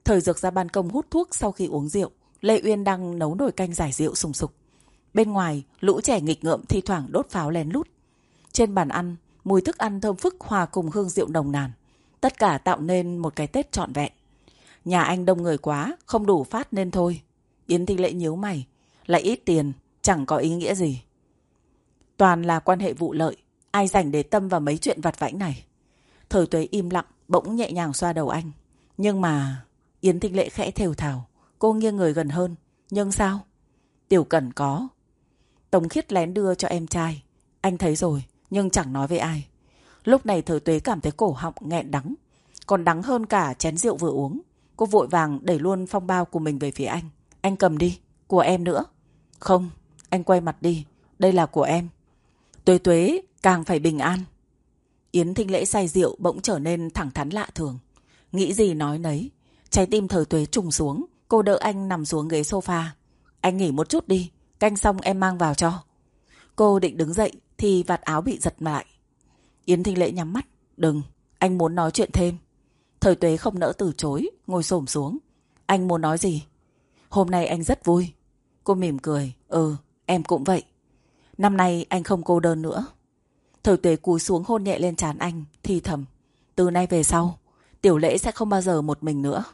Thời Dược ra ban công hút thuốc sau khi uống rượu. Lê Uyên đang nấu nồi canh giải rượu sùng sục. Bên ngoài, lũ trẻ nghịch ngợm thi thoảng đốt pháo lén lút. Trên bàn ăn, mùi thức ăn thơm phức hòa cùng hương rượu nồng nàn. Tất cả tạo nên một cái Tết trọn vẹn. Nhà anh đông người quá, không đủ phát nên thôi. Yến Thanh Lễ nhíu mày. Lại ít tiền, chẳng có ý nghĩa gì. Toàn là quan hệ vụ lợi. Ai rảnh để tâm vào mấy chuyện vặt vãnh này. Thời Tuế im lặng, bỗng nhẹ nhàng xoa đầu anh. Nhưng mà... Yến Thanh Lễ khẽ thều thào. Cô nghiêng người gần hơn. Nhưng sao? Tiểu Cẩn có. Tống Khiết lén đưa cho em trai. Anh thấy rồi, nhưng chẳng nói với ai. Lúc này Thời Tuế cảm thấy cổ họng nghẹn đắng. Còn đắng hơn cả chén rượu vừa uống. Cô vội vàng đẩy luôn phong bao của mình về phía anh. Anh cầm đi, của em nữa. Không, anh quay mặt đi. Đây là của em. Tuế Tuế càng phải bình an. Yến Thanh Lễ say rượu bỗng trở nên thẳng thắn lạ thường. Nghĩ gì nói nấy. Trái tim Thời Tuế trùng xuống. Cô đỡ anh nằm xuống ghế sofa. Anh nghỉ một chút đi. Canh xong em mang vào cho. Cô định đứng dậy thì vạt áo bị giật lại. Yến Thanh Lễ nhắm mắt. Đừng, anh muốn nói chuyện thêm. Thời Tuế không nỡ từ chối, ngồi xổm xuống. Anh muốn nói gì? Hôm nay anh rất vui. Cô mỉm cười. Em cũng vậy. Năm nay anh không cô đơn nữa. Thời Tuế cúi xuống hôn nhẹ lên trán anh, thì thầm. Từ nay về sau, Tiểu Lễ sẽ không bao giờ một mình nữa.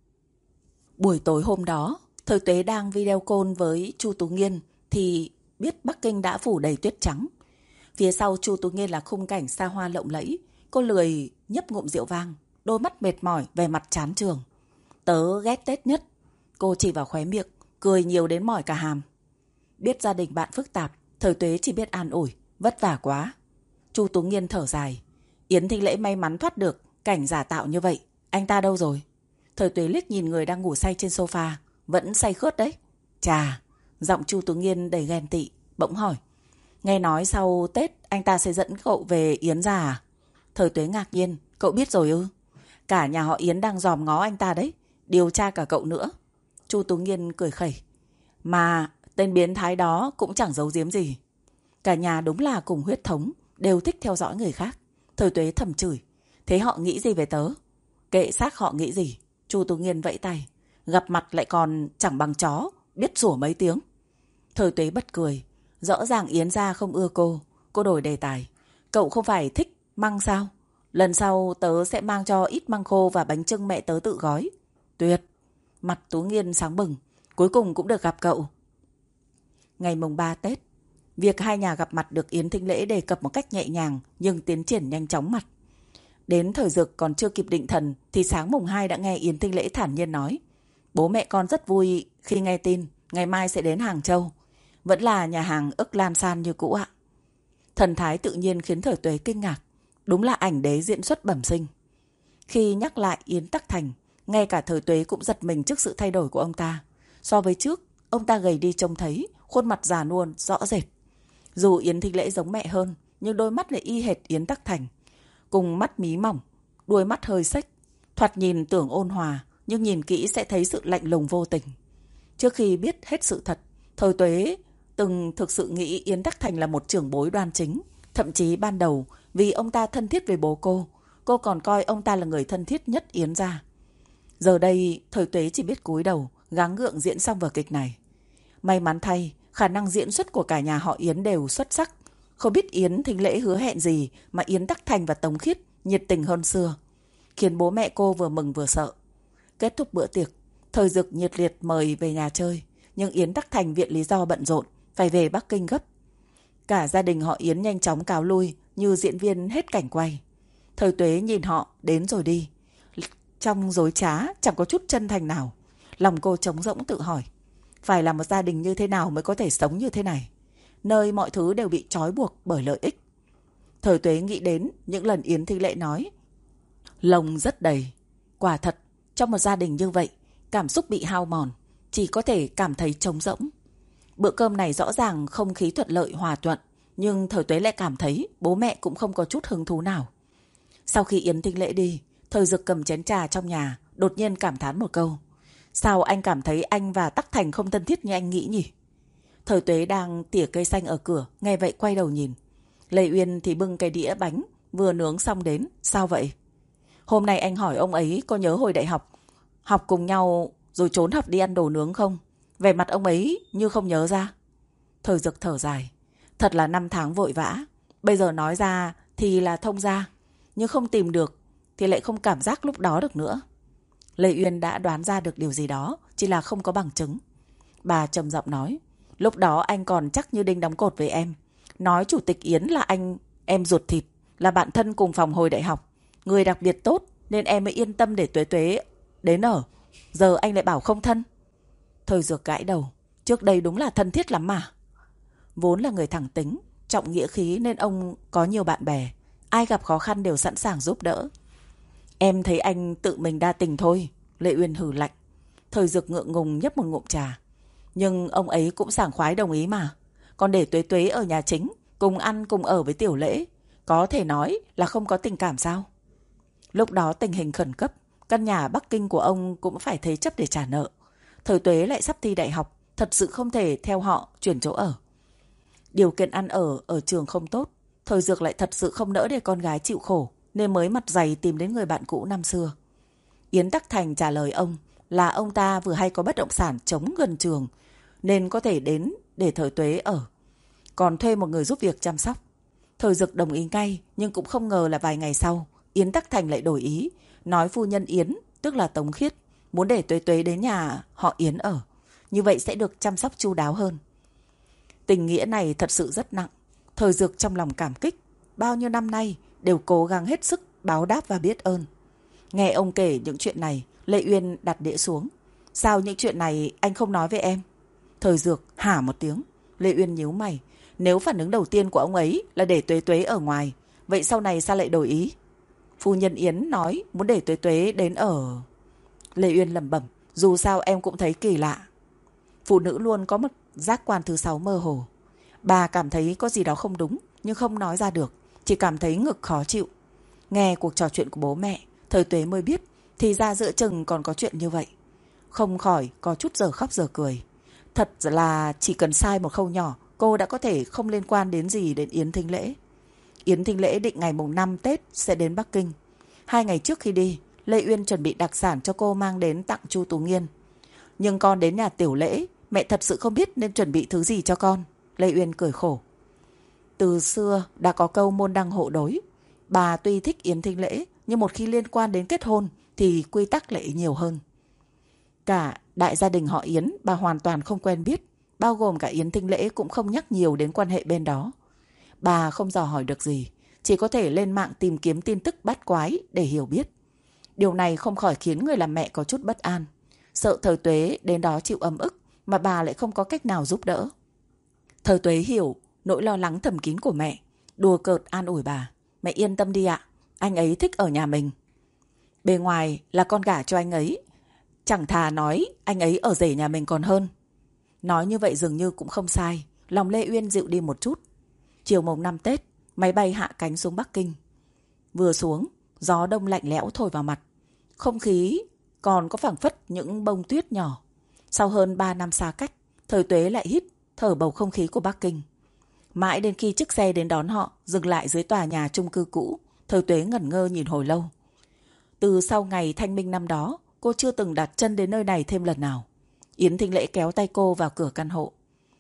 Buổi tối hôm đó, Thời Tuế đang video call với Chu Tú Nghiên thì biết Bắc Kinh đã phủ đầy tuyết trắng. Phía sau Chu Tú Nghiên là khung cảnh xa hoa lộng lẫy. Cô lười nhấp ngụm rượu vang, đôi mắt mệt mỏi, vẻ mặt chán trường. Tớ ghét Tết nhất. Cô chỉ vào khóe miệng, cười nhiều đến mỏi cả hàm. Biết gia đình bạn phức tạp, Thời Tuế chỉ biết an ủi, vất vả quá. Chu Tú Nghiên thở dài. Yến Thanh Lễ may mắn thoát được cảnh giả tạo như vậy. Anh ta đâu rồi? Thời Tuế liếc nhìn người đang ngủ say trên sofa. Vẫn say khướt đấy. Chà, giọng Chu Tú Nghiên đầy ghen tị, bỗng hỏi. Nghe nói sau Tết anh ta sẽ dẫn cậu về Yến ra à? Thời Tuế ngạc nhiên. Cậu biết rồi ư? Cả nhà họ Yến đang dòm ngó anh ta đấy. Điều tra cả cậu nữa. Chu Tú Nghiên cười khẩy. Mà tên biến thái đó cũng chẳng giấu giếm gì. Cả nhà đúng là cùng huyết thống, đều thích theo dõi người khác. Thời Tuế thầm chửi. Thế họ nghĩ gì về tớ? Kệ xác họ nghĩ gì. Chu Tú Nghiên vẫy tay. Gặp mặt lại còn chẳng bằng chó, biết sủa mấy tiếng. Thời Tuế bật cười. Rõ ràng Yến gia không ưa cô. Cô đổi đề tài. Cậu không phải thích măng sao? Lần sau tớ sẽ mang cho ít măng khô và bánh chưng mẹ tớ tự gói. Tuyệt. Mặt Tú Nghiên sáng bừng. Cuối cùng cũng được gặp cậu. Ngày mùng 3 Tết, việc hai nhà gặp mặt được Yến Thanh Lễ đề cập một cách nhẹ nhàng nhưng tiến triển nhanh chóng mặt. Đến Thời Dược còn chưa kịp định thần thì sáng mùng 2 đã nghe Yến Thanh Lễ thản nhiên nói. Bố mẹ con rất vui khi nghe tin ngày mai sẽ đến Hàng Châu. Vẫn là nhà hàng ức Lan San như cũ ạ. Thần thái tự nhiên khiến Thời Tuế kinh ngạc. Đúng là ảnh đế diễn xuất bẩm sinh. Khi nhắc lại Yến Tắc Thành, ngay cả Thời Tuế cũng giật mình trước sự thay đổi của ông ta. So với trước, ông ta gầy đi trông thấy, khuôn mặt già nua rõ rệt. Dù Yến Thanh Lễ giống mẹ hơn, nhưng đôi mắt lại y hệt Yến Tắc Thành. Cùng mắt mí mỏng, đuôi mắt hơi xếch. Thoạt nhìn tưởng ôn hòa, nhưng nhìn kỹ sẽ thấy sự lạnh lùng vô tình. Trước khi biết hết sự thật, Thời Tuế từng thực sự nghĩ Yến Tắc Thành là một trưởng bối đoan chính. Thậm chí ban đầu, vì ông ta thân thiết với bố cô còn coi ông ta là người thân thiết nhất Yến gia. Giờ đây, Thời Tuế chỉ biết cúi đầu, gắng gượng diễn xong vở kịch này. May mắn thay, khả năng diễn xuất của cả nhà họ Yến đều xuất sắc. Không biết Yến Thanh Lễ hứa hẹn gì mà Yến Tắc Thành và Tống Khiết nhiệt tình hơn xưa, khiến bố mẹ cô vừa mừng vừa sợ. Kết thúc bữa tiệc, Thời Dực nhiệt liệt mời về nhà chơi, nhưng Yến Tắc Thành viện lý do bận rộn, phải về Bắc Kinh gấp. Cả gia đình họ Yến nhanh chóng cáo lui như diễn viên hết cảnh quay. Thời Tuế nhìn họ đến rồi đi. Trong dối trá chẳng có chút chân thành nào. Lòng cô trống rỗng tự hỏi. Phải là một gia đình như thế nào mới có thể sống như thế này? Nơi mọi thứ đều bị trói buộc bởi lợi ích. Thời Tuế nghĩ đến những lần Yến Thanh Lễ nói. Lồng rất đầy. Quả thật, trong một gia đình như vậy, cảm xúc bị hao mòn, chỉ có thể cảm thấy trống rỗng. Bữa cơm này rõ ràng không khí thuận lợi hòa thuận, nhưng Thời Tuế lại cảm thấy bố mẹ cũng không có chút hứng thú nào. Sau khi Yến Thanh Lễ đi, Thời Dực cầm chén trà trong nhà, đột nhiên cảm thán một câu. Sao anh cảm thấy anh và Tắc Thành không thân thiết như anh nghĩ nhỉ? Thời Tuế đang tỉa cây xanh ở cửa, nghe vậy quay đầu nhìn. Lê Uyên thì bưng cái đĩa bánh vừa nướng xong đến. Sao vậy? Hôm nay anh hỏi ông ấy có nhớ hồi đại học Học cùng nhau rồi trốn học đi ăn đồ nướng không? Vẻ mặt ông ấy như không nhớ ra. Thời Dực thở dài. Thật là 5 tháng vội vã. Bây giờ nói ra thì là thông ra, nhưng không tìm được thì lại không cảm giác lúc đó được nữa. Lê Uyên đã đoán ra được điều gì đó, chỉ là không có bằng chứng. Bà trầm giọng nói, lúc đó anh còn chắc như đinh đóng cột với em. Nói Chủ tịch Yến là anh em ruột thịt, là bạn thân cùng phòng hồi đại học, người đặc biệt tốt, nên em mới yên tâm để Tuế Tuế đến ở. Giờ anh lại bảo không thân. Thời Dược gãi đầu. Trước đây đúng là thân thiết lắm mà. Vốn là người thẳng tính, trọng nghĩa khí nên ông có nhiều bạn bè. Ai gặp khó khăn đều sẵn sàng giúp đỡ. Em thấy anh tự mình đa tình thôi. Lệ Uyên hừ lạnh. Thời Dược ngượng ngùng nhấp một ngụm trà. Nhưng ông ấy cũng sảng khoái đồng ý mà. Còn để Tuế Tuế ở nhà chính, cùng ăn cùng ở với Tiểu Lễ, có thể nói là không có tình cảm sao? Lúc đó tình hình khẩn cấp, căn nhà Bắc Kinh của ông cũng phải thế chấp để trả nợ. Thời Tuế lại sắp thi đại học, thật sự không thể theo họ chuyển chỗ ở. Điều kiện ăn ở trường không tốt, Thời Dược lại thật sự không nỡ để con gái chịu khổ, nên mới mặt dày tìm đến người bạn cũ năm xưa. Yến Tắc Thành trả lời ông là ông ta vừa hay có bất động sản trống gần trường, nên có thể đến để Thời Tuế ở, còn thuê một người giúp việc chăm sóc. Thời Dực đồng ý ngay, nhưng cũng không ngờ là vài ngày sau, Yến Tắc Thành lại đổi ý, nói phu nhân Yến, tức là Tống Khiết, muốn để Tuế Tuế đến nhà họ Yến ở, như vậy sẽ được chăm sóc chu đáo hơn. Tình nghĩa này thật sự rất nặng. Thời Dực trong lòng cảm kích, bao nhiêu năm nay đều cố gắng hết sức báo đáp và biết ơn. Nghe ông kể những chuyện này, Lệ Uyên đặt đĩa xuống. Sao những chuyện này anh không nói với em? Thời Dược hả một tiếng. Lệ Uyên nhíu mày. Nếu phản ứng đầu tiên của ông ấy là để Tuế Tuế ở ngoài, vậy sau này sao lại đổi ý? Phu nhân Yến nói muốn để Tuế Tuế đến ở. Lệ Uyên lẩm bẩm. Dù sao em cũng thấy kỳ lạ. Phụ nữ luôn có một giác quan thứ 6 mơ hồ. Bà cảm thấy có gì đó không đúng, nhưng không nói ra được, chỉ cảm thấy ngực khó chịu. Nghe cuộc trò chuyện của bố mẹ, Thời Tuế mới biết thì ra giữa chừng còn có chuyện như vậy. Không khỏi có chút giờ khóc giờ cười. Thật là chỉ cần sai một khâu nhỏ, cô đã có thể không liên quan đến gì đến Yến Thính Lễ. Yến Thính Lễ định ngày mùng 5 Tết sẽ đến Bắc Kinh. 2 ngày trước khi đi, Lê Uyên chuẩn bị đặc sản cho cô mang đến tặng Chu Tú Nghiên. Nhưng con đến nhà Tiểu Lễ, mẹ thật sự không biết nên chuẩn bị thứ gì cho con. Lê Uyên cười khổ. Từ xưa đã có câu môn đăng hộ đối. Bà tuy thích Yến Thính Lễ, nhưng một khi liên quan đến kết hôn thì quy tắc lại nhiều hơn. Cả đại gia đình họ Yến bà hoàn toàn không quen biết, bao gồm cả Yến Thính Lễ cũng không nhắc nhiều đến quan hệ bên đó. Bà không dò hỏi được gì, chỉ có thể lên mạng tìm kiếm tin tức bát quái để hiểu biết. Điều này không khỏi khiến người làm mẹ có chút bất an, sợ Thời Tuế đến đó chịu ấm ức mà bà lại không có cách nào giúp đỡ. Thời Tuế hiểu nỗi lo lắng thầm kín của mẹ, đùa cợt an ủi bà. Mẹ yên tâm đi ạ, anh ấy thích ở nhà mình. Bề ngoài là con gả cho anh ấy, chẳng thà nói anh ấy ở rể nhà mình còn hơn. Nói như vậy dường như cũng không sai, lòng Lê Uyên dịu đi một chút. Chiều mùng 5 Tết, máy bay hạ cánh xuống Bắc Kinh. Vừa xuống, gió đông lạnh lẽo thổi vào mặt. Không khí còn có phảng phất những bông tuyết nhỏ. Sau hơn 3 năm xa cách, Thời Tuế lại hít thở bầu không khí của Bắc Kinh. Mãi đến khi chiếc xe đến đón họ dừng lại dưới tòa nhà chung cư cũ, Thời Tuế ngẩn ngơ nhìn hồi lâu. Từ sau ngày Thanh Minh năm đó, cô chưa từng đặt chân đến nơi này thêm lần nào. Yến Thính Lễ kéo tay cô vào cửa căn hộ.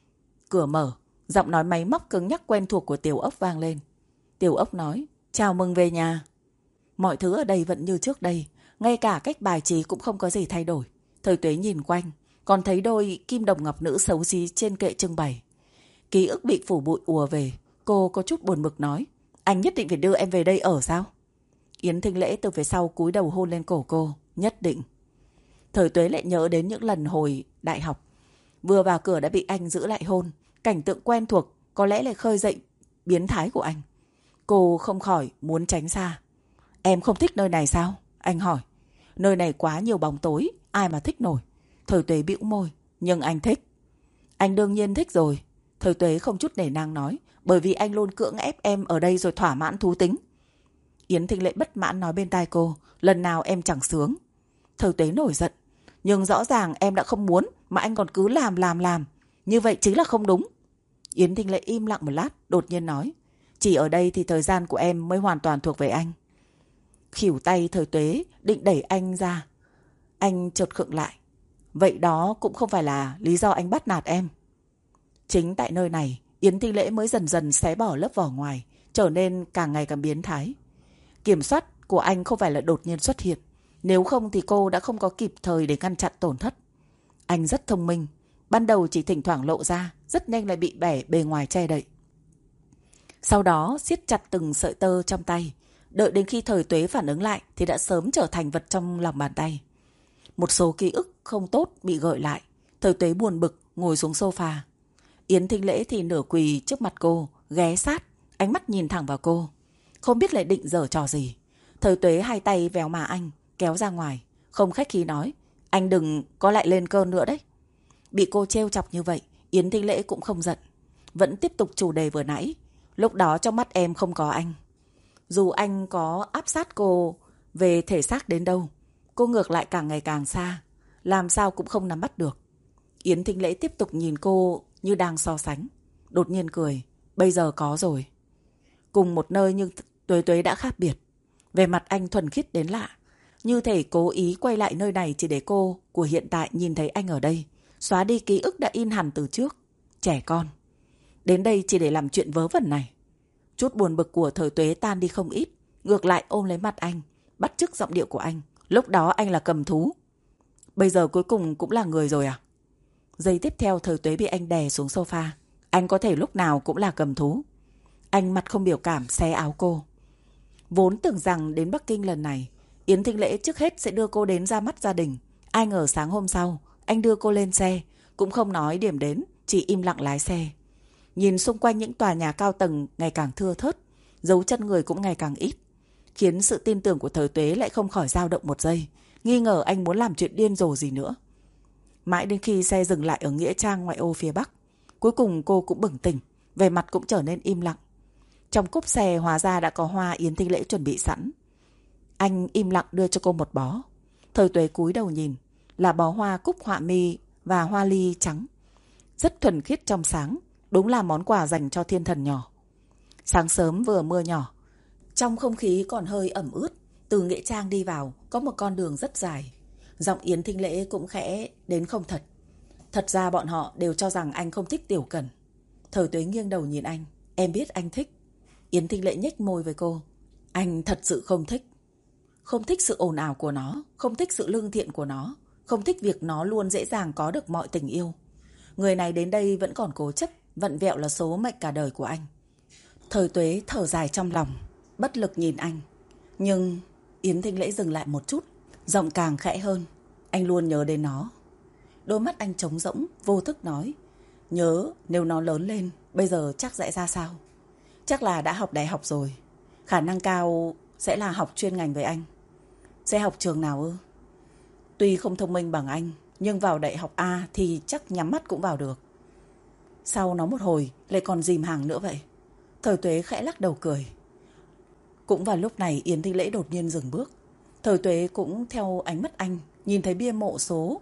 Cửa mở, giọng nói máy móc cứng nhắc quen thuộc của Tiểu Ốc vang lên. Tiểu Ốc nói, chào mừng về nhà. Mọi thứ ở đây vẫn như trước đây, ngay cả cách bài trí cũng không có gì thay đổi. Thời Tuế nhìn quanh, còn thấy đôi kim đồng ngọc nữ xấu xí trên kệ trưng bày. Ký ức bị phủ bụi ùa về, cô có chút buồn bực nói, anh nhất định phải đưa em về đây ở sao? Yến Thính Lễ từ phía sau cúi đầu hôn lên cổ cô, nhất định. Thời Tuế lại nhớ đến những lần hồi đại học, vừa vào cửa đã bị anh giữ lại hôn, cảnh tượng quen thuộc có lẽ lại khơi dậy biến thái của anh. Cô không khỏi muốn tránh xa. Em không thích nơi này sao? Anh hỏi. Nơi này quá nhiều bóng tối, ai mà thích nổi. Thời Tuế bĩu môi, nhưng anh thích. Anh đương nhiên thích rồi. Thời Tuế không chút nể nang nói, bởi vì anh luôn cưỡng ép em ở đây rồi thỏa mãn thú tính. Yến Thính Lễ bất mãn nói bên tai cô, lần nào em chẳng sướng. Thời Tuế nổi giận, nhưng rõ ràng em đã không muốn mà anh còn cứ làm. Như vậy chính là không đúng. Yến Thính Lễ im lặng một lát, đột nhiên nói, chỉ ở đây thì thời gian của em mới hoàn toàn thuộc về anh. Khỉu tay Thời Tuế định đẩy anh ra, Anh chợt khựng lại. Vậy đó cũng không phải là lý do anh bắt nạt em. Chính tại nơi này, Yến Thanh Lễ mới dần dần xé bỏ lớp vỏ ngoài, trở nên càng ngày càng biến thái. Kiểm soát của anh không phải là đột nhiên xuất hiện. Nếu không thì cô đã không có kịp thời để ngăn chặn tổn thất. Anh rất thông minh. Ban đầu chỉ thỉnh thoảng lộ ra, rất nhanh lại bị bề ngoài che đậy. Sau đó siết chặt từng sợi tơ trong tay. Đợi đến khi Thời Tuế phản ứng lại thì đã sớm trở thành vật trong lòng bàn tay. Một số ký ức không tốt bị gợi lại. Thời Tuế buồn bực ngồi xuống sofa. Yến Thanh Lễ thì nửa quỳ trước mặt cô, ghé sát, ánh mắt nhìn thẳng vào cô. Không biết lại định giở trò gì. Thời Tuế hai tay véo má anh, kéo ra ngoài, không khách khí nói. Anh đừng có lại lên cơn nữa đấy. Bị cô trêu chọc như vậy, Yến Thanh Lễ cũng không giận. Vẫn tiếp tục chủ đề vừa nãy. Lúc đó trong mắt em không có anh. Dù anh có áp sát cô về thể xác đến đâu, cô ngược lại càng ngày càng xa. Làm sao cũng không nắm bắt được. Yến Thanh Lễ tiếp tục nhìn cô như đang so sánh. Đột nhiên cười. Bây giờ có rồi. Cùng một nơi nhưng Tuế Tuế đã khác biệt. Về mặt anh thuần khiết đến lạ. Như thể cố ý quay lại nơi này chỉ để cô của hiện tại nhìn thấy anh ở đây. Xóa đi ký ức đã in hẳn từ trước. Trẻ con. Đến đây chỉ để làm chuyện vớ vẩn này. Chút buồn bực của Thời Tuế tan đi không ít. Ngược lại ôm lấy mặt anh, bắt chước giọng điệu của anh. Lúc đó anh là cầm thú. Bây giờ cuối cùng cũng là người rồi à? Giây tiếp theo Thời Tuế bị anh đè xuống sofa. Anh có thể lúc nào cũng là cầm thú. Anh mặt không biểu cảm xé áo cô. Vốn tưởng rằng đến Bắc Kinh lần này Yến Thanh Lễ trước hết sẽ đưa cô đến ra mắt gia đình. Ai ngờ sáng hôm sau anh đưa cô lên xe, cũng không nói điểm đến, chỉ im lặng lái xe. Nhìn xung quanh những tòa nhà cao tầng ngày càng thưa thớt, dấu chân người cũng ngày càng ít, khiến sự tin tưởng của Thời Tuế lại không khỏi dao động một giây, nghi ngờ anh muốn làm chuyện điên rồ gì nữa. Mãi đến khi xe dừng lại ở nghĩa trang ngoại ô phía Bắc, cuối cùng cô cũng bừng tỉnh, vẻ mặt cũng trở nên im lặng. Trong cốp xe hóa ra đã có hoa Yến Thanh Lễ chuẩn bị sẵn. Anh im lặng đưa cho cô một bó. Thời Tuế cúi đầu nhìn, là bó hoa cúc họa mi và hoa ly trắng. Rất thuần khiết trong sáng, đúng là món quà dành cho thiên thần nhỏ. Sáng sớm vừa mưa nhỏ, trong không khí còn hơi ẩm ướt. Từ nghĩa trang đi vào có một con đường rất dài. Giọng Yến Thanh Lễ cũng khẽ đến không thật. Thật ra bọn họ đều cho rằng anh không thích Tiểu Cẩn. Thời Tuế nghiêng đầu nhìn anh. Em biết anh thích. Yến Thanh Lễ nhếch môi với cô. Anh thật sự không thích. Không thích sự ồn ào của nó, không thích sự lương thiện của nó, không thích việc nó luôn dễ dàng có được mọi tình yêu. Người này đến đây vẫn còn cố chấp, vặn vẹo là số mệnh cả đời của anh. Thời Tuế thở dài trong lòng, bất lực nhìn anh. Nhưng Yến Thanh Lễ dừng lại một chút, giọng càng khẽ hơn. Anh luôn nhớ đến nó. Đôi mắt anh trống rỗng, vô thức nói. Nhớ nếu nó lớn lên, bây giờ chắc sẽ ra sao? Chắc là đã học đại học rồi. Khả năng cao sẽ là học chuyên ngành với anh. Sẽ học trường nào ư? Tuy không thông minh bằng anh, nhưng vào đại học A thì chắc nhắm mắt cũng vào được. Sau nó một hồi lại còn dìm hàng nữa vậy. Thời Tuế khẽ lắc đầu cười. Cũng vào lúc này Yến Thanh Lễ đột nhiên dừng bước. Thời Tuế cũng theo ánh mắt anh nhìn thấy bia mộ số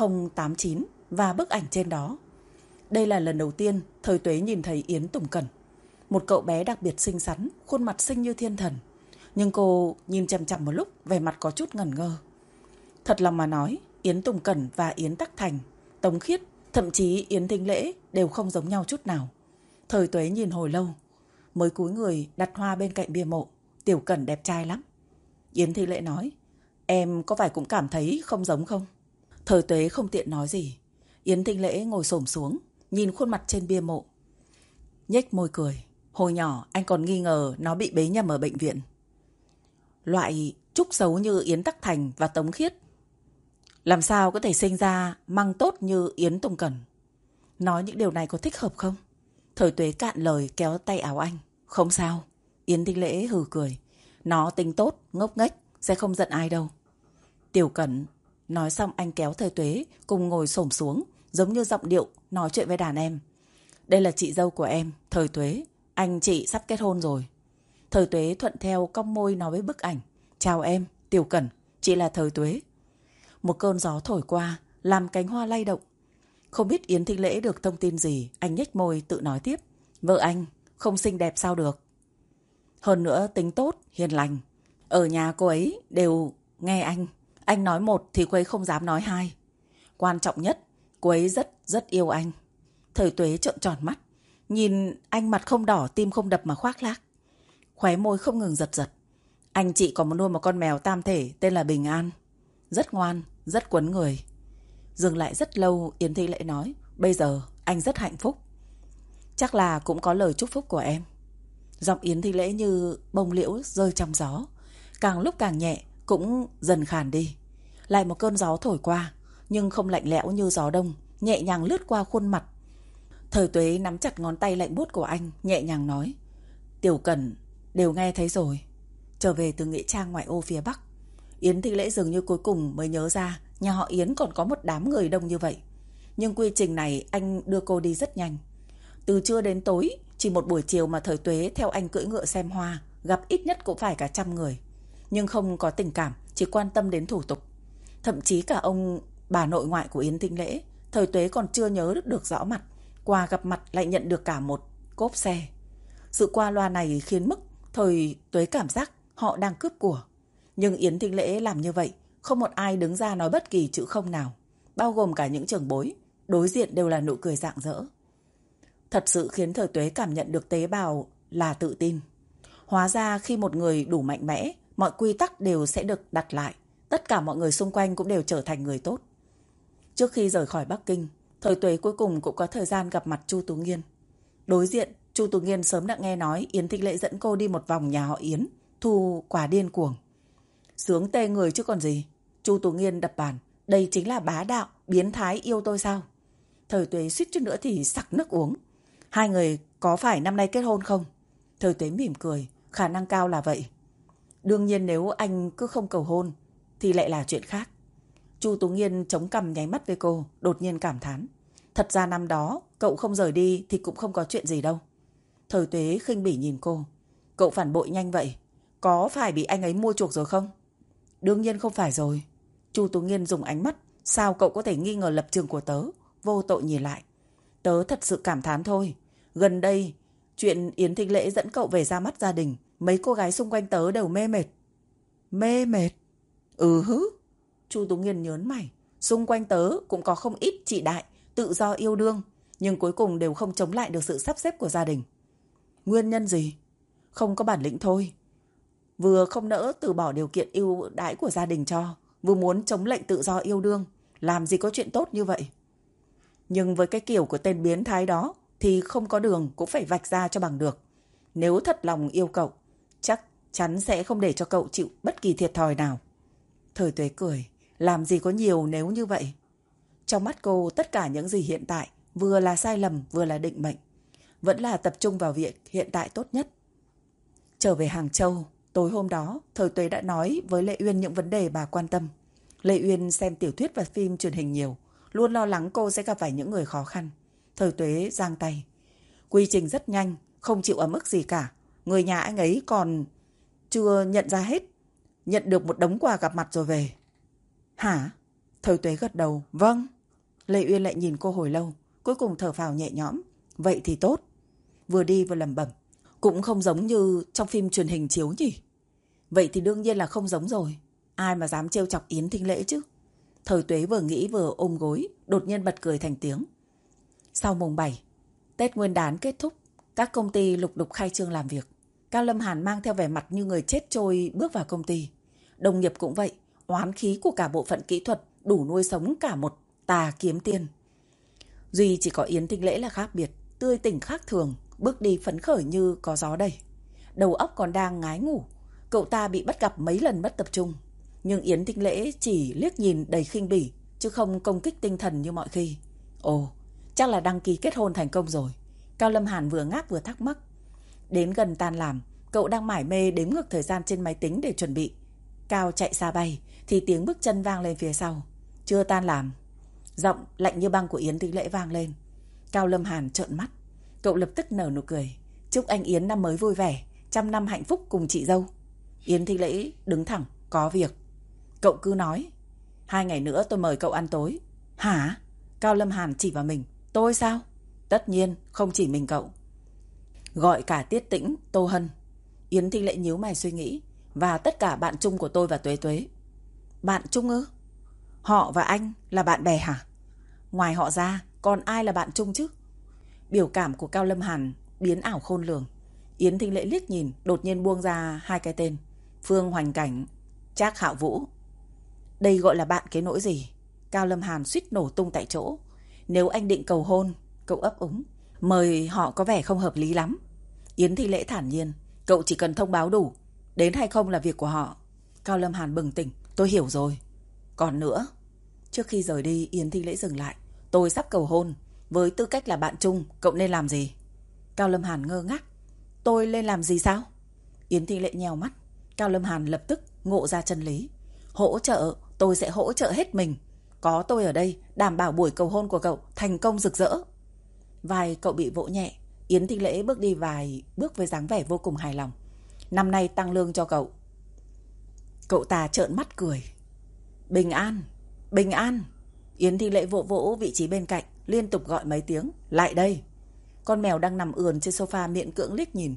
089 và bức ảnh trên đó. Đây là lần đầu tiên Thời Tuế nhìn thấy Yến Tùng Cẩn. Một cậu bé đặc biệt xinh xắn, khuôn mặt xinh như thiên thần. Nhưng cô nhìn chằm chằm một lúc, vẻ mặt có chút ngẩn ngơ. Thật lòng mà nói, Yến Tùng Cẩn và Yến Tắc Thành, Tống Khiết, thậm chí Yến Thanh Lễ đều không giống nhau chút nào. Thời Tuế nhìn hồi lâu, mới cúi người đặt hoa bên cạnh bia mộ. Tiểu Cẩn đẹp trai lắm. Yến Thanh Lễ nói, em có phải cũng cảm thấy không giống không? Thời Tuế không tiện nói gì. Yến Thanh Lễ ngồi xổm xuống, nhìn khuôn mặt trên bia mộ. Nhếch môi cười. Hồi nhỏ anh còn nghi ngờ nó bị bế nhầm ở bệnh viện. Loại trúc xấu như Yến Tắc Thành và Tống Khiết làm sao có thể sinh ra măng tốt như Yến Tùng Cẩn? Nói những điều này có thích hợp không? Thời Tuế cạn lời kéo tay áo anh. Không sao. Yến Thanh Lễ hừ cười. Nó tính tốt, ngốc nghếch, sẽ không giận ai đâu. Tiểu Cẩn. Nói xong anh kéo Thời Tuế cùng ngồi xổm xuống, giống như giọng điệu nói chuyện với đàn em. Đây là chị dâu của em, Thời Tuế. Anh chị sắp kết hôn rồi. Thời Tuế thuận theo cong môi nói với bức ảnh. Chào em, Tiểu Cẩn, chị là Thời Tuế. Một cơn gió thổi qua, làm cánh hoa lay động. Không biết Yến Thanh Lễ được thông tin gì, anh nhếch môi tự nói tiếp. Vợ anh, không xinh đẹp sao được. Hơn nữa tính tốt, hiền lành. Ở nhà cô ấy đều nghe anh. Anh nói một thì cô ấy không dám nói hai. Quan trọng nhất, cô ấy rất yêu anh. Thời Tuế trợn tròn mắt, nhìn anh mặt không đỏ, tim không đập mà khoác lác. Khóe môi không ngừng giật giật. Anh chị còn nuôi một con mèo tam thể tên là Bình An. Rất ngoan, rất quấn người. Dừng lại rất lâu, Yến Thị Lễ nói, bây giờ anh rất hạnh phúc. Chắc là cũng có lời chúc phúc của em. Giọng Yến Thị Lễ như bông liễu rơi trong gió, càng lúc càng nhẹ, cũng dần khàn đi. Lại một cơn gió thổi qua, nhưng không lạnh lẽo như gió đông, nhẹ nhàng lướt qua khuôn mặt. Thời Tuế nắm chặt ngón tay lạnh buốt của anh, nhẹ nhàng nói, Tiểu Cẩn đều nghe thấy rồi. Trở về từ nghĩa trang ngoại ô phía Bắc, Yến Thị Lễ dường như cuối cùng mới nhớ ra nhà họ Yến còn có một đám người đông như vậy. Nhưng quy trình này anh đưa cô đi rất nhanh. Từ trưa đến tối, chỉ một buổi chiều mà Thời Tuế theo anh cưỡi ngựa xem hoa, gặp ít nhất cũng phải cả 100 người. Nhưng không có tình cảm, chỉ quan tâm đến thủ tục. Thậm chí cả ông bà nội ngoại của Yến Thị Lễ, Thời Tuế còn chưa nhớ được rõ mặt. Quà gặp mặt lại nhận được cả một cốp xe. Sự qua loa này khiến Thời Tuế cảm giác họ đang cướp của. Nhưng Yến Thị Lễ làm như vậy, không một ai đứng ra nói bất kỳ chữ không nào, bao gồm cả những trưởng bối. Đối diện đều là nụ cười rạng rỡ. Thật sự khiến Thời Tuế cảm nhận được tế bào là tự tin. Hóa ra khi một người đủ mạnh mẽ, mọi quy tắc đều sẽ được đặt lại. Tất cả mọi người xung quanh cũng đều trở thành người tốt. Trước khi rời khỏi Bắc Kinh, Thời Tuế cuối cùng cũng có thời gian gặp mặt Chu Tú Nghiên. Đối diện, Chu Tú Nghiên sớm đã nghe nói Yến Thị Lễ dẫn cô đi một vòng nhà họ Yến, thu quà điên cuồng. Sướng tê người chứ còn gì. Chu Tú Nghiên đập bàn, đây chính là bá đạo, biến thái yêu tôi sao? Thời Tuế suýt chút nữa thì sặc nước uống. Hai người có phải năm nay kết hôn không? Thời Tuế mỉm cười, khả năng cao là vậy. Đương nhiên nếu anh cứ không cầu hôn thì lại là chuyện khác. Chu Tú Nghiên chống cằm nháy mắt với cô, đột nhiên cảm thán. Thật ra năm đó cậu không rời đi thì cũng không có chuyện gì đâu. Thời Tuế khinh bỉ nhìn cô. Cậu phản bội nhanh vậy, có phải bị anh ấy mua chuộc rồi không? Đương nhiên không phải rồi. Chu Tú Nghiên dùng ánh mắt, sao cậu có thể nghi ngờ lập trường của tớ? Vô tội nhìn lại. Tớ thật sự cảm thán thôi. Gần đây, chuyện Yến Thị Lễ dẫn cậu về ra mắt gia đình, mấy cô gái xung quanh tớ đều mê mệt. Mê mệt? Hứ. Chu Tú Nghiên nhớn mày. Xung quanh tớ cũng có không ít chị đại, tự do yêu đương, nhưng cuối cùng đều không chống lại được sự sắp xếp của gia đình. Nguyên nhân gì? Không có bản lĩnh thôi. Vừa không nỡ từ bỏ điều kiện ưu đãi của gia đình cho, vừa muốn chống lệnh tự do yêu đương. Làm gì có chuyện tốt như vậy? Nhưng với cái kiểu của tên biến thái đó thì không có đường cũng phải vạch ra cho bằng được. Nếu thật lòng yêu cậu, chắc chắn sẽ không để cho cậu chịu bất kỳ thiệt thòi nào. Thời Tuế cười, làm gì có nhiều nếu như vậy. Trong mắt cô, tất cả những gì hiện tại vừa là sai lầm vừa là định mệnh. Vẫn là tập trung vào việc hiện tại tốt nhất. Trở về Hàng Châu, tối hôm đó, Thời Tuế đã nói với Lệ Uyên những vấn đề bà quan tâm. Lệ Uyên xem tiểu thuyết và phim truyền hình nhiều, luôn lo lắng cô sẽ gặp phải những người khó khăn. Thời Tuế giang tay. Quy trình rất nhanh, không chịu ấm ức gì cả. Người nhà anh ấy còn chưa nhận ra hết. Nhận được một đống quà gặp mặt rồi về. Hả? Thời Tuế gật đầu. Vâng. Lệ Uyên lại nhìn cô hồi lâu, cuối cùng thở phào nhẹ nhõm. Vậy thì tốt. Vừa đi vừa lẩm bẩm. Cũng không giống như trong phim truyền hình chiếu nhỉ? Vậy thì đương nhiên là không giống rồi. Ai mà dám trêu chọc Yến Thị Lễ chứ? Thời Tuế vừa nghĩ vừa ôm gối, đột nhiên bật cười thành tiếng. Sau mùng 7, Tết Nguyên đán kết thúc, các công ty lục đục khai trương làm việc. Cao Lâm Hàn mang theo vẻ mặt như người chết trôi bước vào công ty. Đồng nghiệp cũng vậy, oán khí của cả bộ phận kỹ thuật đủ nuôi sống cả một tà kiếm tiên. Duy chỉ có Yến Thị Lễ là khác biệt, tươi tỉnh khác thường, bước đi phấn khởi như có gió đầy. Đầu óc còn đang ngái ngủ, cậu ta bị bắt gặp mấy lần mất tập trung. Nhưng Yến Thị Lễ chỉ liếc nhìn đầy khinh bỉ, chứ không công kích tinh thần như mọi khi. Ồ, chắc là đăng ký kết hôn thành công rồi. Cao Lâm Hàn vừa ngáp vừa thắc mắc. Đến gần tan làm, cậu đang mải mê đếm ngược thời gian trên máy tính để chuẩn bị. Cao chạy xa bay, thì tiếng bước chân vang lên phía sau. Chưa tan làm. Giọng lạnh như băng của Yến Thị Lễ vang lên. Cao Lâm Hàn trợn mắt. Cậu lập tức nở nụ cười. Chúc anh Yến năm mới vui vẻ, 100 năm hạnh phúc cùng chị dâu. Yến Thị Lễ đứng thẳng, có việc. Cậu cứ nói. 2 ngày nữa tôi mời cậu ăn tối. Hả? Cao Lâm Hàn chỉ vào mình. Tôi sao? Tất nhiên không chỉ mình cậu. Gọi cả Tiết Tĩnh, Tô Hân. Yến Thị Lễ nhíu mày suy nghĩ. Và tất cả bạn chung của tôi và Tuế Tuế. Bạn chung ư? Họ và anh là bạn bè hả? Ngoài họ ra, còn ai là bạn chung chứ? Biểu cảm của Cao Lâm Hàn biến ảo khôn lường. Yến Thính Lễ liếc nhìn, đột nhiên buông ra hai cái tên: Phương Hoành Cảnh, Trác Hạo Vũ. Đây gọi là bạn cái nỗi gì? Cao Lâm Hàn suýt nổ tung tại chỗ. Nếu anh định cầu hôn, cậu ấp úng, mời họ có vẻ không hợp lý lắm. Yến Thính Lễ thản nhiên, cậu chỉ cần thông báo đủ, đến hay không là việc của họ. Cao Lâm Hàn bừng tỉnh, tôi hiểu rồi. Còn nữa. Trước khi rời đi, Yến Thính Lễ dừng lại. Tôi sắp cầu hôn, với tư cách là bạn chung, cậu nên làm gì? Cao Lâm Hàn ngơ ngác. Tôi nên làm gì sao? Yến Thính Lễ nheo mắt. Cao Lâm Hàn lập tức ngộ ra chân lý. Hỗ trợ, tôi sẽ hỗ trợ hết mình. Có tôi ở đây, đảm bảo buổi cầu hôn của cậu thành công rực rỡ. Vai cậu bị vỗ nhẹ. Yến Thính Lễ bước đi vài bước với dáng vẻ vô cùng hài lòng. Năm nay tăng lương cho cậu. Cậu ta trợn mắt cười. Bình an, bình an. Yến Thính Lễ vỗ vỗ vị trí bên cạnh, liên tục gọi mấy tiếng. Lại đây. Con mèo đang nằm ườn trên sofa miễn cưỡng liếc nhìn,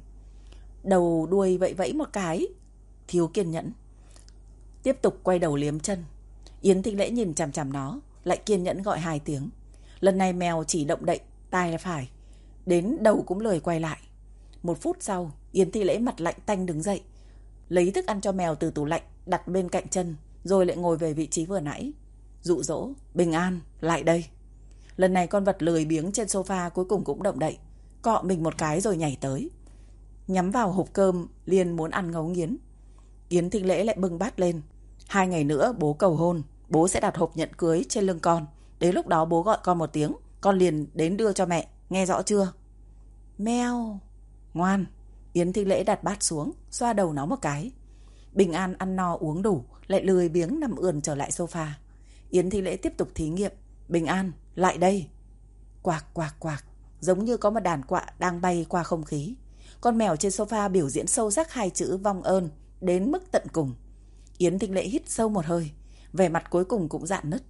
đầu đuôi vẫy vẫy một cái. Thiếu kiên nhẫn. Tiếp tục quay đầu liếm chân. Yến Thính Lễ nhìn chằm chằm nó, lại kiên nhẫn gọi 2 tiếng. Lần này mèo chỉ động đậy tai là phải, đến đầu cũng lười quay lại. 1 phút sau, Yến Thính Lễ mặt lạnh tanh đứng dậy, lấy thức ăn cho mèo từ tủ lạnh đặt bên cạnh chân, rồi lại ngồi về vị trí vừa nãy. Dụ dỗ, bình an, lại đây. Lần này con vật lười biếng trên sofa cuối cùng cũng động đậy, cọ mình một cái rồi nhảy tới, nhắm vào hộp cơm liền muốn ăn ngấu nghiến. Yến Thính Lễ lại bưng bát lên. 2 ngày nữa bố cầu hôn, bố sẽ đặt hộp nhận cưới trên lưng con. Đến lúc đó bố gọi con một tiếng, con liền đến đưa cho mẹ, nghe rõ chưa? Meo. Ngoan. Yến Thính Lễ đặt bát xuống, xoa đầu nó một cái. Bình an ăn no uống đủ, lại lười biếng nằm ườn trở lại sofa. Yến Thính Lễ tiếp tục thí nghiệm. Bình an, lại đây. Quạc quạc quạc, giống như có một đàn quạ đang bay qua không khí. Con mèo trên sofa biểu diễn sâu sắc 2 chữ vong ơn đến mức tận cùng. Yến Thính Lễ hít sâu một hơi, vẻ mặt cuối cùng cũng rạn nứt.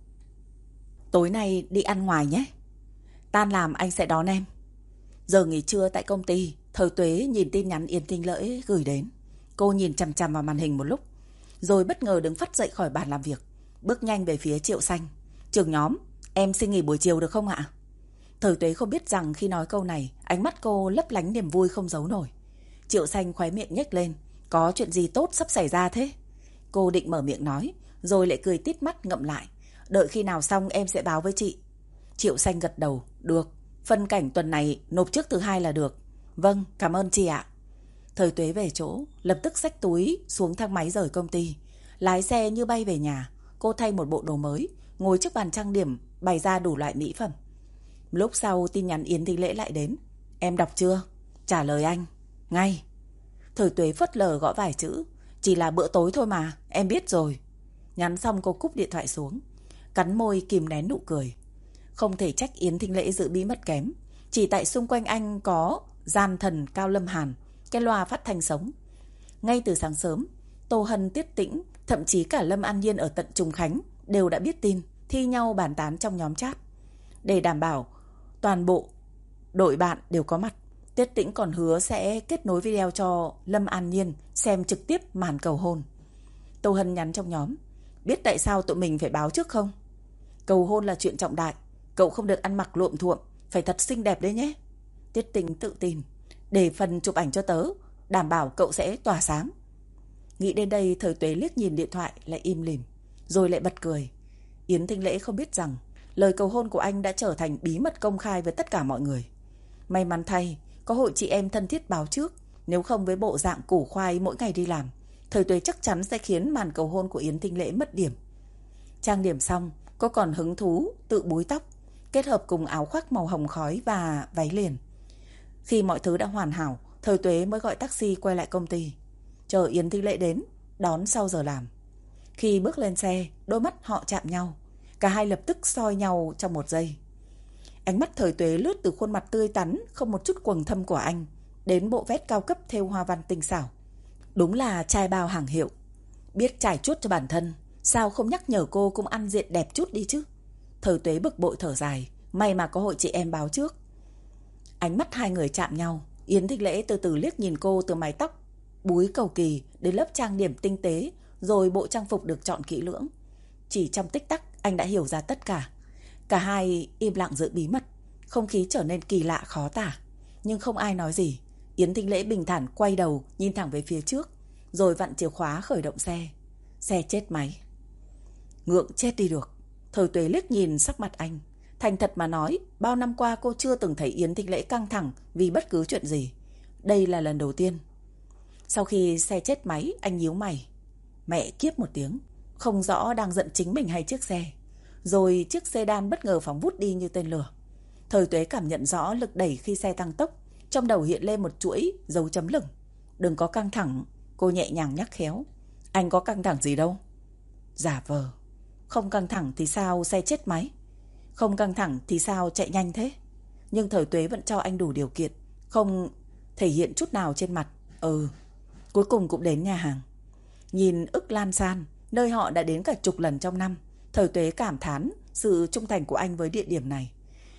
Tối nay đi ăn ngoài nhé. Tan làm anh sẽ đón em. Giờ nghỉ trưa tại công ty, Thời Tuế nhìn tin nhắn Yến Thính Lễ gửi đến. Cô nhìn chằm chằm vào màn hình một lúc, rồi bất ngờ đứng phắt dậy khỏi bàn làm việc, bước nhanh về phía Triệu Xanh. Trưởng nhóm, em xin nghỉ buổi chiều được không ạ? Thời Tuế không biết rằng khi nói câu này, ánh mắt cô lấp lánh niềm vui không giấu nổi. Triệu Xanh khóe miệng nhếch lên. Có chuyện gì tốt sắp xảy ra thế? Cô định mở miệng nói, rồi lại cười tít mắt ngậm lại. Đợi khi nào xong em sẽ báo với chị. Triệu Xanh gật đầu. Được, phân cảnh tuần này nộp trước thứ 2 là được. Vâng, cảm ơn chị ạ. Thời Tuế về chỗ, lập tức xách túi xuống thang máy rời công ty. Lái xe như bay về nhà. Cô thay một bộ đồ mới, ngồi trước bàn trang điểm, bày ra đủ loại mỹ phẩm. Lúc sau tin nhắn Yến Thính Lễ lại đến. Em đọc chưa? Trả lời anh. Ngay. Thời Tuế phớt lờ gõ vài chữ. Chỉ là bữa tối thôi mà, em biết rồi. Nhắn xong cô cúp điện thoại xuống, cắn môi kìm nén nụ cười. Không thể trách Yến Thính Lễ giữ bí mật kém. Chỉ tại xung quanh anh có gian thần Cao Lâm Hàn, cái loa phát thanh sống. Ngay từ sáng sớm, Tô Hân, Tiết Tĩnh, thậm chí cả Lâm An Nhiên ở tận Trùng Khánh đều đã biết tin, thi nhau bàn tán trong nhóm chat. Để đảm bảo toàn bộ đội bạn đều có mặt, Tiết Tĩnh còn hứa sẽ kết nối video cho Lâm An Nhiên xem trực tiếp màn cầu hôn. Tô Hân nhắn trong nhóm. Biết tại sao tụi mình phải báo trước không? Cầu hôn là chuyện trọng đại, cậu không được ăn mặc luộm thuộm, phải thật xinh đẹp đấy nhé. Tiết Tĩnh tự tin. Để phần chụp ảnh cho tớ, đảm bảo cậu sẽ tỏa sáng. Nghĩ đến đây, Thời Tuế liếc nhìn điện thoại lại im lìm, rồi lại bật cười. Yến Thính Lễ không biết rằng lời cầu hôn của anh đã trở thành bí mật công khai với tất cả mọi người. May mắn thay, có hội chị em thân thiết báo trước. Nếu không với bộ dạng củ khoai mỗi ngày đi làm, Thời Tuế chắc chắn sẽ khiến màn cầu hôn của Yến Thính Lễ mất điểm. Trang điểm xong, cô còn hứng thú tự búi tóc, kết hợp cùng áo khoác màu hồng khói và váy liền. Khi mọi thứ đã hoàn hảo, Thời Tuế mới gọi taxi quay lại công ty, chờ Yến Thính Lễ đến đón sau giờ làm. Khi bước lên xe, đôi mắt họ chạm nhau. Cả hai lập tức soi nhau trong một giây. Ánh mắt Thời Tuế lướt từ khuôn mặt tươi tắn không một chút quầng thâm của anh đến bộ vest cao cấp thêu hoa văn tinh xảo. Đúng là trai bao hàng hiệu. Biết trải chuốt cho bản thân, sao không nhắc nhở cô cũng ăn diện đẹp chút đi chứ? Thời Tuế bực bội thở dài. May mà có hội chị em báo trước. Ánh mắt hai người chạm nhau. Yến Thính Lễ từ từ liếc nhìn cô từ mái tóc búi cầu kỳ đến lớp trang điểm tinh tế, rồi bộ trang phục được chọn kỹ lưỡng. Chỉ trong tích tắc anh đã hiểu ra tất cả. Cả hai im lặng giữ bí mật. Không khí trở nên kỳ lạ khó tả. Nhưng không ai nói gì. Yến Thính Lễ bình thản quay đầu nhìn thẳng về phía trước, rồi vặn chìa khóa khởi động xe. Xe chết máy. Ngượng chết đi được. Thời Tuế liếc nhìn sắc mặt anh. Thành thật mà nói, bao năm qua cô chưa từng thấy Yến Thính Lễ căng thẳng vì bất cứ chuyện gì. Đây là lần đầu tiên. Sau khi xe chết máy, anh nhíu mày. Mẹ kiếp một tiếng. Không rõ đang giận chính mình hay chiếc xe. Rồi chiếc sedan bất ngờ phóng vút đi như tên lửa. Thời Tuế cảm nhận rõ lực đẩy khi xe tăng tốc. Trong đầu hiện lên một chuỗi dấu chấm lửng. Đừng có căng thẳng. Cô nhẹ nhàng nhắc khéo. Anh có căng thẳng gì đâu. Giả vờ. Không căng thẳng thì sao xe chết máy? Không căng thẳng thì sao chạy nhanh thế? Nhưng Thời Tuế vẫn cho anh đủ điều kiện, không thể hiện chút nào trên mặt. Cuối cùng cũng đến nhà hàng. Nhìn ức lan san, nơi họ đã đến cả chục lần trong năm, Thời Tuế cảm thán sự trung thành của anh với địa điểm này.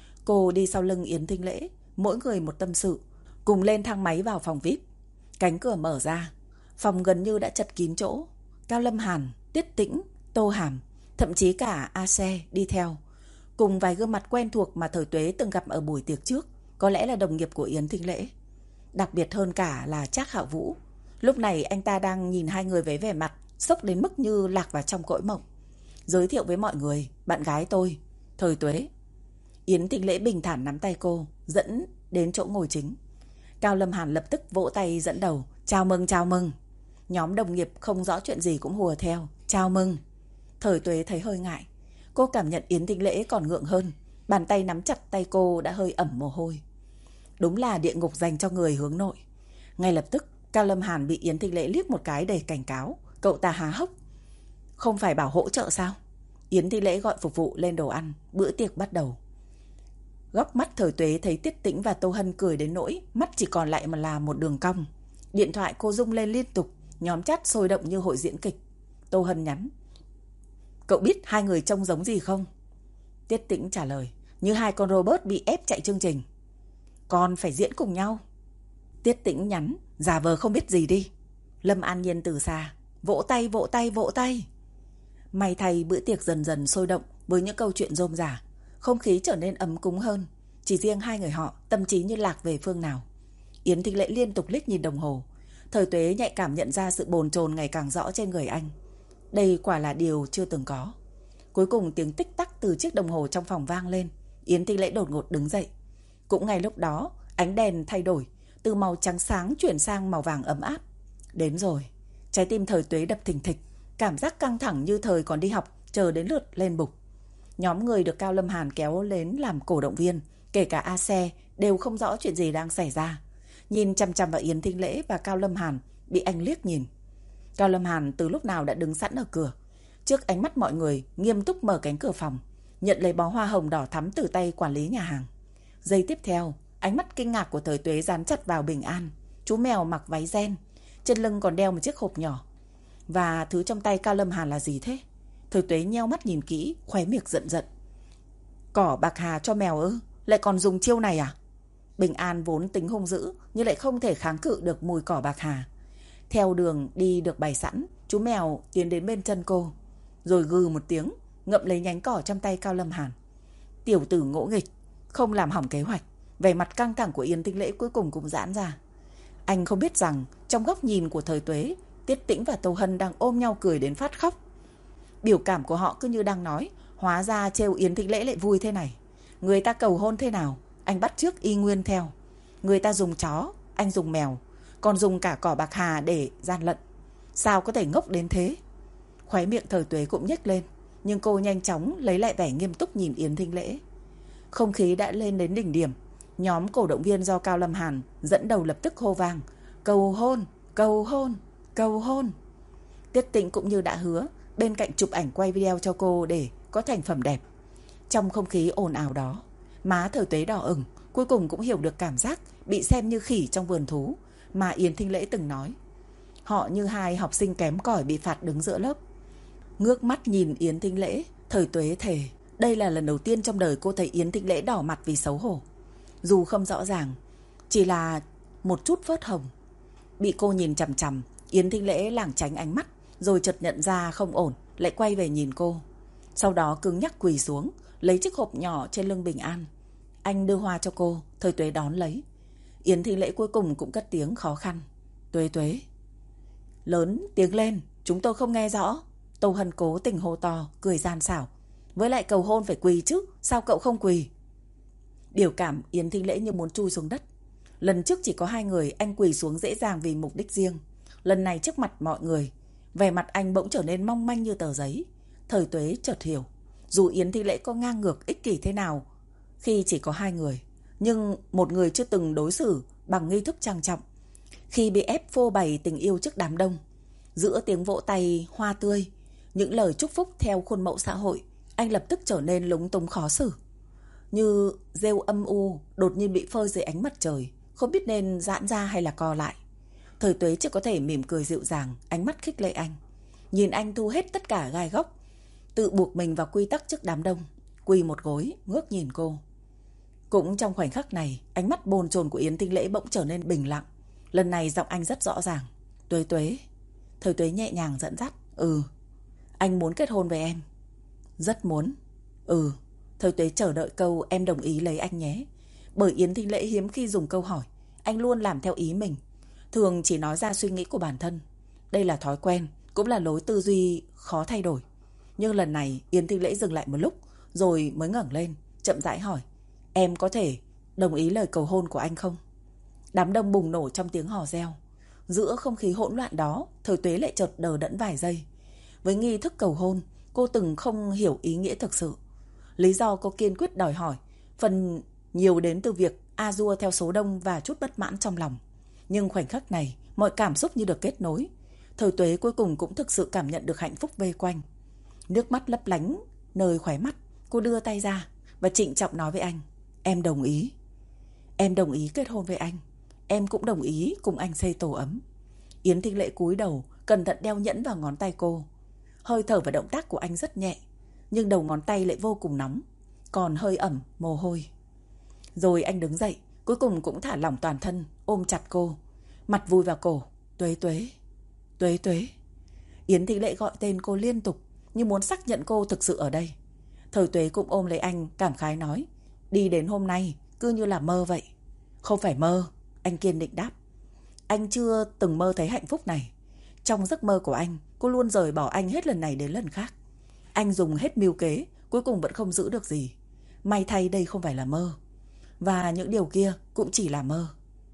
Cô đi sau lưng Yến Thính Lễ, mỗi người một tâm sự, cùng lên thang máy vào phòng VIP. Cánh cửa mở ra, phòng gần như đã chật kín chỗ. Cao Lâm Hàn, Tiết Tĩnh, Tô Hàm, thậm chí cả A Xe đi theo, cùng vài gương mặt quen thuộc mà Thời Tuế từng gặp ở buổi tiệc trước, có lẽ là đồng nghiệp của Yến Thính Lễ. Đặc biệt hơn cả là Trác Hạo Vũ. Lúc này anh ta đang nhìn hai người với vẻ mặt sốc đến mức như lạc vào trong cõi mộng. Giới thiệu với mọi người, bạn gái tôi, Thời Tuế. Yến Thính Lễ bình thản nắm tay cô, dẫn đến chỗ ngồi chính. Cao Lâm Hàn lập tức vỗ tay dẫn đầu, chào mừng, chào mừng. Nhóm đồng nghiệp không rõ chuyện gì cũng hùa theo, chào mừng. Thời Tuế thấy hơi ngại. Cô cảm nhận Yến Thính Lễ còn ngượng hơn. Bàn tay nắm chặt tay cô đã hơi ẩm mồ hôi. Đúng là địa ngục dành cho người hướng nội. Ngay lập tức Cao Lâm Hàn bị Yến Thính Lễ liếc một cái đầy cảnh cáo. Cậu ta há hốc. Không phải bảo hỗ trợ sao? Yến Thính Lễ gọi phục vụ lên đồ ăn. Bữa tiệc bắt đầu. Góc mắt Thời Tuế thấy Tiết Tĩnh và Tô Hân cười đến nỗi mắt chỉ còn lại mà là một đường cong. Điện thoại cô rung lên liên tục. Nhóm chat sôi động như hội diễn kịch. Tô Hân nhắn: cậu biết hai người trông giống gì không? Tiết Tĩnh trả lời: như hai con robot bị ép chạy chương trình. Còn phải diễn cùng nhau. Tiết Tĩnh nhắn: giả vờ không biết gì đi. Lâm An Nhiên từ xa: vỗ tay, vỗ tay, vỗ tay. May thay bữa tiệc dần dần sôi động với những câu chuyện rôm rả. Không khí trở nên ấm cúng hơn. Chỉ riêng hai người họ tâm trí như lạc về phương nào. Yến Thính Lễ liên tục liếc nhìn đồng hồ. Thời Tuế nhạy cảm nhận ra sự bồn chồn ngày càng rõ trên người anh. Đây quả là điều chưa từng có. Cuối cùng tiếng tích tắc từ chiếc đồng hồ trong phòng vang lên. Yến Thính Lễ đột ngột đứng dậy. Cũng ngay lúc đó, ánh đèn thay đổi, từ màu trắng sáng chuyển sang màu vàng ấm áp. Đến rồi. Trái tim Thời Tuế đập thình thịch, cảm giác căng thẳng như thời còn đi học, chờ đến lượt lên bục. Nhóm người được Cao Lâm Hàn kéo đến làm cổ động viên, kể cả A Xe, đều không rõ chuyện gì đang xảy ra. Nhìn chằm chằm vào Yến Thính Lễ và Cao Lâm Hàn, bị anh liếc nhìn. Cao Lâm Hàn từ lúc nào đã đứng sẵn ở cửa. Trước ánh mắt mọi người, nghiêm túc mở cánh cửa phòng, nhận lấy bó hoa hồng đỏ thắm từ tay quản lý nhà hàng. Giây tiếp theo, ánh mắt kinh ngạc của Thời Tuế dán chặt vào Bình An. Chú mèo mặc váy ren, trên lưng còn đeo một chiếc hộp nhỏ. Và thứ trong tay Cao Lâm Hàn là gì thế? Thời Tuế nheo mắt nhìn kỹ, khóe miệng giận giận. Cỏ bạc hà cho mèo ư? Lại còn dùng chiêu này à? Bình An vốn tính hung dữ, nhưng lại không thể kháng cự được mùi cỏ bạc hà. Theo đường đi được bày sẵn, chú mèo tiến đến bên chân cô, rồi gừ một tiếng, ngậm lấy nhánh cỏ trong tay Cao Lâm Hàn. Tiểu tử ngỗ nghịch, không làm hỏng kế hoạch. Vẻ mặt căng thẳng của Yến Thính Lễ cuối cùng cũng giãn ra. Anh không biết rằng trong góc nhìn của Thời Tuế, Tiết Tĩnh và Tô Hân đang ôm nhau cười đến phát khóc. Biểu cảm của họ cứ như đang nói: hóa ra trêu Yến Thính Lễ lại vui thế này. Người ta cầu hôn thế nào, anh bắt chước y nguyên theo. Người ta dùng chó, anh dùng mèo, còn dùng cả cỏ bạc hà để gian lận. Sao có thể ngốc đến thế? Khóe miệng Thời Tuế cũng nhếch lên, nhưng cô nhanh chóng lấy lại vẻ nghiêm túc nhìn Yến Thính Lễ. Không khí đã lên đến đỉnh điểm. Nhóm cổ động viên do Cao Lâm Hàn dẫn đầu lập tức hô vang: cầu hôn, cầu hôn, cầu hôn. Tiết Tĩnh cũng như đã hứa, bên cạnh chụp ảnh quay video cho cô để có thành phẩm đẹp. Trong không khí ồn ào đó, má Thời Tuế đỏ ửng, cuối cùng cũng hiểu được cảm giác bị xem như khỉ trong vườn thú mà Yến Thính Lễ từng nói. Họ như hai học sinh kém cỏi bị phạt đứng giữa lớp. Ngước mắt nhìn Yến Thính Lễ, Thời Tuế thề đây là lần đầu tiên trong đời cô thấy Yến Thính Lễ đỏ mặt vì xấu hổ. Dù không rõ ràng, chỉ là một chút phớt hồng. Bị cô nhìn chằm chằm, Yến Thính Lễ lảng tránh ánh mắt, rồi chợt nhận ra không ổn, lại quay về nhìn cô. Sau đó cứng nhắc quỳ xuống, lấy chiếc hộp nhỏ trên lưng Bình An. Anh đưa hoa cho cô, Thời Tuế đón lấy. Yến Thị Lễ cuối cùng cũng cất tiếng khó khăn. Tuế Tuế. Lớn tiếng lên, chúng tôi không nghe rõ. Tô Hân cố tình hô to, cười gian xảo. Với lại cầu hôn phải quỳ chứ, sao cậu không quỳ? Biểu cảm Yến Thị Lễ như muốn chui xuống đất. Lần trước chỉ có 2 người, anh quỳ xuống dễ dàng vì mục đích riêng. Lần này trước mặt mọi người, vẻ mặt anh bỗng trở nên mong manh như tờ giấy. Thời Tuế chợt hiểu, dù Yến Thị Lễ có ngang ngược ích kỷ thế nào khi chỉ có 2 người, nhưng một người chưa từng đối xử bằng nghi thức trang trọng. Khi bị ép phô bày tình yêu trước đám đông, giữa tiếng vỗ tay hoa tươi, những lời chúc phúc theo khuôn mẫu xã hội, anh lập tức trở nên lúng túng khó xử. Như rêu âm u đột nhiên bị phơi dưới ánh mặt trời, không biết nên giãn ra hay là co lại. Thời Tuế chỉ có thể mỉm cười dịu dàng, ánh mắt khích lệ anh. Nhìn anh thu hết tất cả gai góc, tự buộc mình vào quy tắc trước đám đông, quỳ một gối, ngước nhìn cô. Cũng trong khoảnh khắc này, ánh mắt bồn chồn của Yến Thị Lễ bỗng trở nên bình lặng. Lần này giọng anh rất rõ ràng. Tuế Tuế. Thời Tuế nhẹ nhàng dẫn dắt. Anh muốn kết hôn với em. Rất muốn. Thời Tuế chờ đợi câu em đồng ý lấy anh nhé. Bởi Yến Thị Lễ hiếm khi dùng câu hỏi. Anh luôn làm theo ý mình, thường chỉ nói ra suy nghĩ của bản thân. Đây là thói quen, cũng là lối tư duy khó thay đổi. Nhưng lần này Yến Thị Lễ dừng lại một lúc, rồi mới ngẩng lên, chậm rãi hỏi. Em có thể đồng ý lời cầu hôn của anh không? Đám đông bùng nổ trong tiếng hò reo. Giữa không khí hỗn loạn đó, Thời Tuế lại chợt đờ đẫn vài giây. Với nghi thức cầu hôn, cô từng không hiểu ý nghĩa thực sự. Lý do cô kiên quyết đòi hỏi phần nhiều đến từ việc a dua theo số đông và chút bất mãn trong lòng. Nhưng khoảnh khắc này, mọi cảm xúc như được kết nối. Thời Tuế cuối cùng cũng thực sự cảm nhận được hạnh phúc vây quanh. Nước mắt lấp lánh nơi khóe mắt, cô đưa tay ra và trịnh trọng nói với anh. Em đồng ý. Em đồng ý kết hôn với anh. Em cũng đồng ý cùng anh xây tổ ấm. Yến Thị Lễ cúi đầu, cẩn thận đeo nhẫn vào ngón tay cô. Hơi thở và động tác của anh rất nhẹ, nhưng đầu ngón tay lại vô cùng nóng, còn hơi ẩm mồ hôi. Rồi anh đứng dậy, cuối cùng cũng thả lỏng toàn thân, ôm chặt cô, mặt vùi vào cổ. Tuế Tuế. Tuế Tuế. Yến Thị Lễ gọi tên cô liên tục, như muốn xác nhận cô thực sự ở đây. Thời Tuế cũng ôm lấy anh, cảm khái nói. Đi đến hôm nay cứ như là mơ vậy. Không phải mơ, anh kiên định đáp. Anh chưa từng mơ thấy hạnh phúc này. Trong giấc mơ của anh, cô luôn rời bỏ anh hết lần này đến lần khác. Anh dùng hết mưu kế, cuối cùng vẫn không giữ được gì. May thay đây không phải là mơ, và những điều kia cũng chỉ là mơ.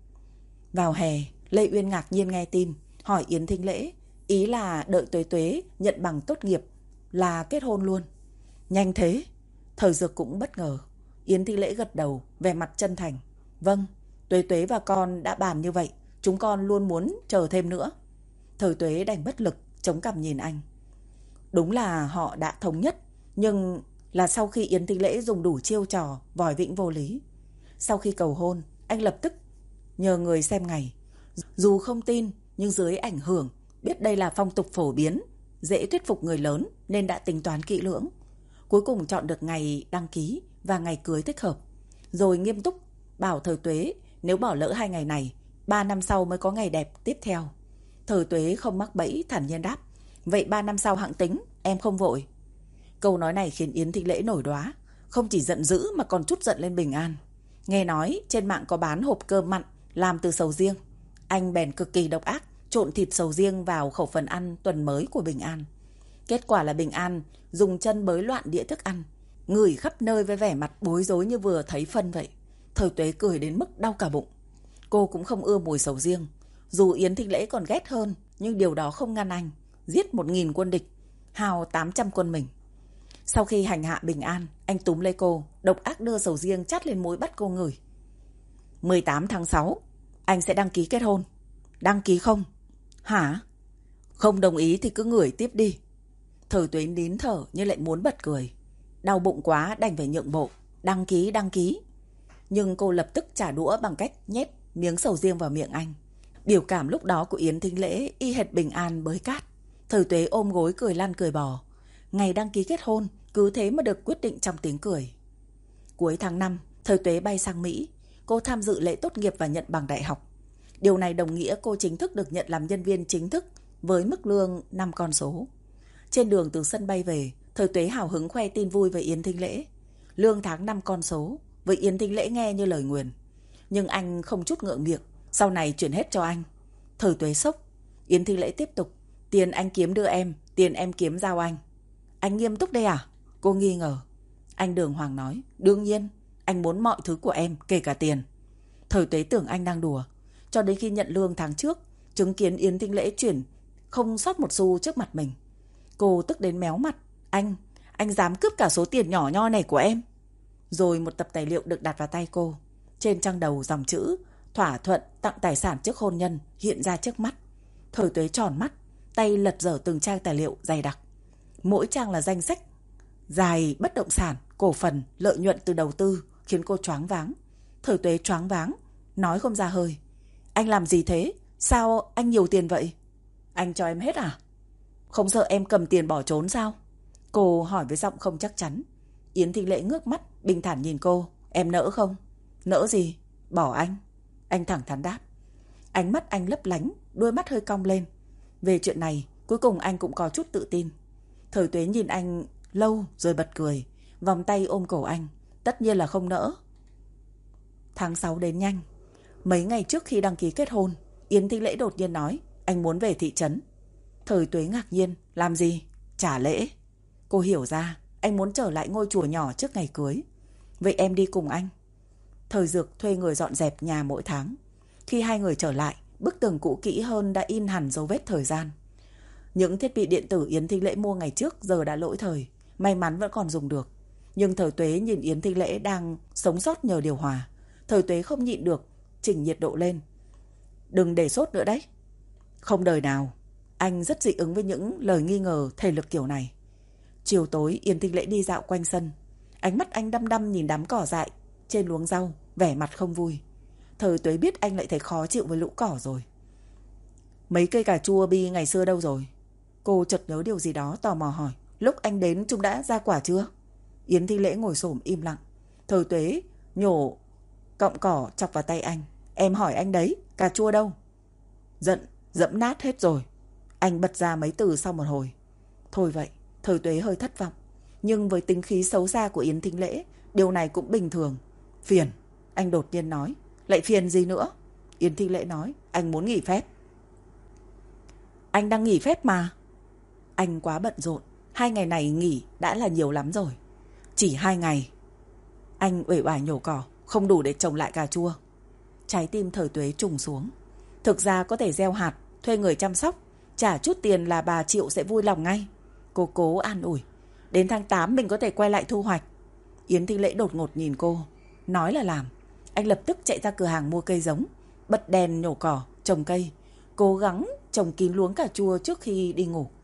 Vào hè, Lê Uyên ngạc nhiên nghe tin, hỏi Yến Thị Lễ, ý là đợi Tuế Tuế nhận bằng tốt nghiệp là kết hôn luôn. Nhanh thế? Thời Dược cũng bất ngờ. Yến Thị Lễ gật đầu, vẻ mặt chân thành. Vâng, Tuế Tuế và con đã bàn như vậy, chúng con luôn muốn chờ thêm nữa. Thời Tuế đành bất lực, chống cằm nhìn anh. Đúng là họ đã thống nhất, nhưng là sau khi Yến Thị Lễ dùng đủ chiêu trò vòi vĩnh vô lý. Sau khi cầu hôn, anh lập tức nhờ người xem ngày. Dù không tin, nhưng dưới ảnh hưởng, biết đây là phong tục phổ biến, dễ thuyết phục người lớn nên đã tính toán kỹ lưỡng. Cuối cùng chọn được ngày đăng ký và ngày cưới thích hợp. Rồi nghiêm túc bảo Thời Tuế nếu bỏ lỡ 2 ngày này, 3 năm sau mới có ngày đẹp tiếp theo. Thời Tuế không mắc bẫy, thản nhiên đáp. Vậy 3 năm sau hẵng tính, em không vội. Câu nói này khiến Yến Thị Lễ nổi đoá, không chỉ giận dữ mà còn trút giận lên Bình An. Nghe nói trên mạng có bán hộp cơm mặn làm từ sầu riêng. Anh bèn cực kỳ độc ác trộn thịt sầu riêng vào khẩu phần ăn tuần mới của Bình An. Kết quả là Bình An dùng chân bới loạn đĩa thức ăn, ngửi khắp nơi với vẻ mặt bối rối như vừa thấy phân vậy. Thời Tuế cười đến mức đau cả bụng. Cô cũng không ưa mùi sầu riêng. Dù Yến Thị Lễ còn ghét hơn, nhưng điều đó không ngăn anh giết 1000 quân địch, hào 800 quân mình. Sau khi hành hạ Bình An, anh túm lấy cô, độc ác đưa sầu riêng chát lên mũi bắt cô ngửi. 18 tháng 6, anh sẽ đăng ký kết hôn. Đăng ký không? Hả? Không đồng ý thì cứ ngửi tiếp đi. Thời Tuế nín thở nhưng lại muốn bật cười. Đau bụng quá đành phải nhượng bộ. Đăng ký. Nhưng cô lập tức trả đũa bằng cách nhét miếng sầu riêng vào miệng anh. Biểu cảm lúc đó của Yến Thị Lễ y hệt Bình An bới cát. Thời Tuế ôm gối cười lăn cười bò. Ngày đăng ký kết hôn cứ thế mà được quyết định trong tiếng cười. Cuối tháng 5, Thời Tuế bay sang Mỹ. Cô tham dự lễ tốt nghiệp và nhận bằng đại học. Điều này đồng nghĩa cô chính thức được nhận làm nhân viên chính thức với mức lương 5 con số. Trên đường từ sân bay về, Thời Tuế hào hứng khoe tin vui với Yến Thính Lễ. Lương tháng 5 con số, với Yến Thính Lễ nghe như lời nguyền. Nhưng anh không chút ngượng miệng, sau này chuyển hết cho anh. Thời Tuế sốc. Yến Thính Lễ tiếp tục. Tiền anh kiếm đưa em, tiền em kiếm giao anh. Anh nghiêm túc đây à? Cô nghi ngờ. Anh đường hoàng nói. Đương nhiên, anh muốn mọi thứ của em, kể cả tiền. Thời Tuế tưởng anh đang đùa. Cho đến khi nhận lương tháng trước, chứng kiến Yến Thính Lễ chuyển không sót một xu trước mặt mình. Cô tức đến méo mặt. Anh dám cướp cả số tiền nhỏ nho này của em. Rồi một tập tài liệu được đặt vào tay cô. Trên trang đầu dòng chữ thỏa thuận tặng tài sản trước hôn nhân hiện ra trước mắt. Thời Tuế tròn mắt, tay lật dở từng trang tài liệu dày đặc. Mỗi trang là danh sách dài bất động sản, cổ phần, lợi nhuận từ đầu tư, khiến cô choáng váng. Thời Tuế choáng váng, nói không ra hơi. Anh làm gì thế? Sao anh nhiều tiền vậy? Anh cho em hết à? Không sợ em cầm tiền bỏ trốn sao? Cô hỏi với giọng không chắc chắn. Yến Thính Lễ ngước mắt, bình thản nhìn cô. Em nỡ không? Nỡ gì? Bỏ anh. Anh thẳng thắn đáp. Ánh mắt anh lấp lánh, đôi mắt hơi cong lên. Về chuyện này, cuối cùng anh cũng có chút tự tin. Thời Tuế nhìn anh lâu rồi bật cười, vòng tay ôm cổ anh. Tất nhiên là không nỡ. Tháng 6 đến nhanh. Mấy ngày trước khi đăng ký kết hôn, Yến Thính Lễ đột nhiên nói anh muốn về thị trấn. Thời Tuế ngạc nhiên. Làm gì? Trả lễ. Cô hiểu ra anh muốn trở lại ngôi chùa nhỏ trước ngày cưới. Vậy em đi cùng anh. Thời Dược thuê người dọn dẹp nhà mỗi tháng. Khi hai người trở lại, bức tường cũ kỹ hơn đã in hẳn dấu vết thời gian. Những thiết bị điện tử Yến Thính Lễ mua ngày trước giờ đã lỗi thời, may mắn vẫn còn dùng được. Nhưng Thời Tuế nhìn Yến Thính Lễ đang sống sót nhờ điều hòa. Thời Tuế không nhịn được, chỉnh nhiệt độ lên. Đừng để sốt nữa đấy. Không đời nào. Anh rất dị ứng với những lời nghi ngờ thể lực kiểu này. Chiều tối Yến Thính Lễ đi dạo quanh sân. Ánh mắt anh đăm đăm nhìn đám cỏ dại trên luống rau, vẻ mặt không vui. Thời Tuế biết anh lại thấy khó chịu với lũ cỏ rồi. Mấy cây cà chua bi ngày xưa đâu rồi? Cô chợt nhớ điều gì đó tò mò hỏi. Lúc anh đến chúng đã ra quả chưa? Yến Thính Lễ ngồi xổm im lặng. Thời Tuế nhổ cọng cỏ chọc vào tay anh. Em hỏi anh đấy, cà chua đâu? Giận, dẫm nát hết rồi. Anh bật ra mấy từ sau một hồi. Thôi vậy. Thời Tuế hơi thất vọng. Nhưng với tính khí xấu xa của Yến Thính Lễ, điều này cũng bình thường. Phiền. Anh đột nhiên nói. Lại phiền gì nữa? Yến Thính Lễ nói. Anh muốn nghỉ phép. Anh đang nghỉ phép mà. Anh quá bận rộn. 2 ngày này nghỉ đã là nhiều lắm rồi. Chỉ 2 ngày. Anh uể oải nhổ cỏ. Không đủ để trồng lại cà chua. Trái tim Thời Tuế trùng xuống. Thực ra có thể gieo hạt, thuê người chăm sóc, trả chút tiền là bà Triệu sẽ vui lòng ngay. Cô cố an ủi. Đến tháng 8 mình có thể quay lại thu hoạch. Yến Thính Lễ đột ngột nhìn cô. Nói là làm. Anh lập tức chạy ra cửa hàng mua cây giống, bật đèn nhổ cỏ, trồng cây, cố gắng trồng kín luống cà chua trước khi đi ngủ.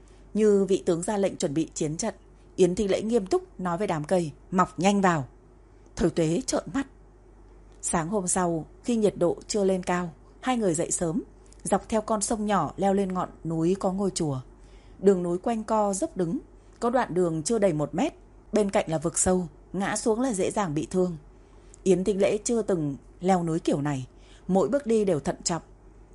Như vị tướng ra lệnh chuẩn bị chiến trận, Yến Thính Lễ nghiêm túc nói với đám cây. Mọc nhanh vào. Thời Tuế trợn mắt. Sáng hôm sau, khi nhiệt độ chưa lên cao, hai người dậy sớm, dọc theo con sông nhỏ leo lên ngọn núi có ngôi chùa. Đường núi quanh co dốc đứng, có đoạn đường chưa đầy 1 mét, bên cạnh là vực sâu, ngã xuống là dễ dàng bị thương. Yến Thính Lễ chưa từng leo núi kiểu này, mỗi bước đi đều thận trọng.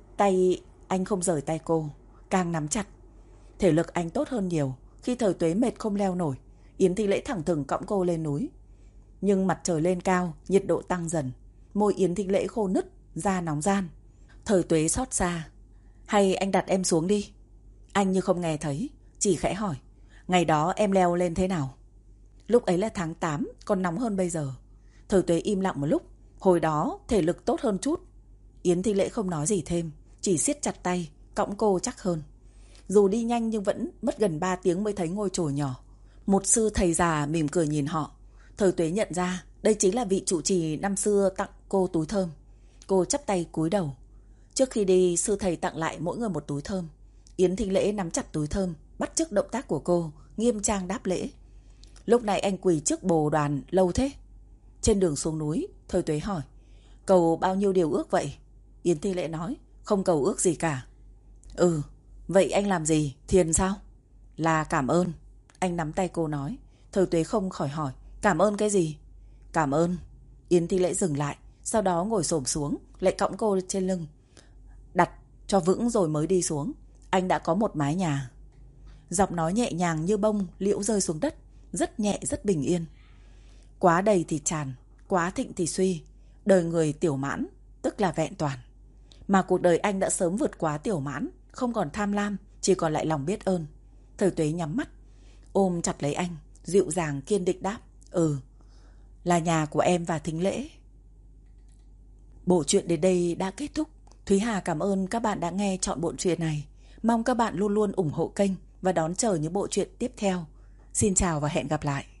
Tay anh không rời tay cô, càng nắm chặt. Thể lực anh tốt hơn nhiều. Khi Thời Tuế mệt không leo nổi, Yến Thính Lễ thẳng thừng cõng cô lên núi. Nhưng mặt trời lên cao, nhiệt độ tăng dần. Môi Yến Thính Lễ khô nứt, da nóng ran. Thời Tuế xót xa. Hay anh đặt em xuống đi. Anh như không nghe thấy, chỉ khẽ hỏi. Ngày đó em leo lên thế nào? Lúc ấy là tháng 8, còn nóng hơn bây giờ. Thời Tuế im lặng một lúc. Hồi đó thể lực tốt hơn chút. Yến Thính Lễ không nói gì thêm, chỉ siết chặt tay, cõng cô chắc hơn. Dù đi nhanh nhưng vẫn mất gần 3 tiếng mới thấy ngôi chùa nhỏ. Một sư thầy già mỉm cười nhìn họ. Thời Tuế nhận ra đây chính là vị trụ trì năm xưa tặng cô túi thơm. Cô chắp tay cúi đầu. Trước khi đi, sư thầy tặng lại mỗi người một túi thơm. Yến Thính Lễ nắm chặt túi thơm, bắt chước động tác của cô, nghiêm trang đáp lễ. Lúc này anh quỳ trước bồ đoàn lâu thế? Trên đường xuống núi, Thời Tuế hỏi. Cầu bao nhiêu điều ước vậy? Yến Thính Lễ nói. Không cầu ước gì cả. Ừ, vậy anh làm gì? Thiền sao? Là cảm ơn. Anh nắm tay cô nói. Thời Tuế không khỏi hỏi. Cảm ơn cái gì? Cảm ơn. Yến Thính Lễ dừng lại, sau đó ngồi xổm xuống, lại cõng cô trên lưng. Đặt cho vững rồi mới đi xuống. Anh đã có một mái nhà. Giọng nói nhẹ nhàng như bông liễu rơi xuống đất, rất nhẹ rất bình yên. Quá đầy thì tràn, quá thịnh thì suy. Đời người tiểu mãn, tức là vẹn toàn. Mà cuộc đời anh đã sớm vượt quá tiểu mãn, không còn tham lam, chỉ còn lại lòng biết ơn. Thời Tuế nhắm mắt, ôm chặt lấy anh, dịu dàng kiên định đáp: là nhà của em và Thính Lễ. Bộ truyện đến đây đã kết thúc. Thúy Hà cảm ơn các bạn đã nghe trọn bộ truyện này. Mong các bạn luôn luôn ủng hộ kênh và đón chờ những bộ truyện tiếp theo. Xin chào và hẹn gặp lại.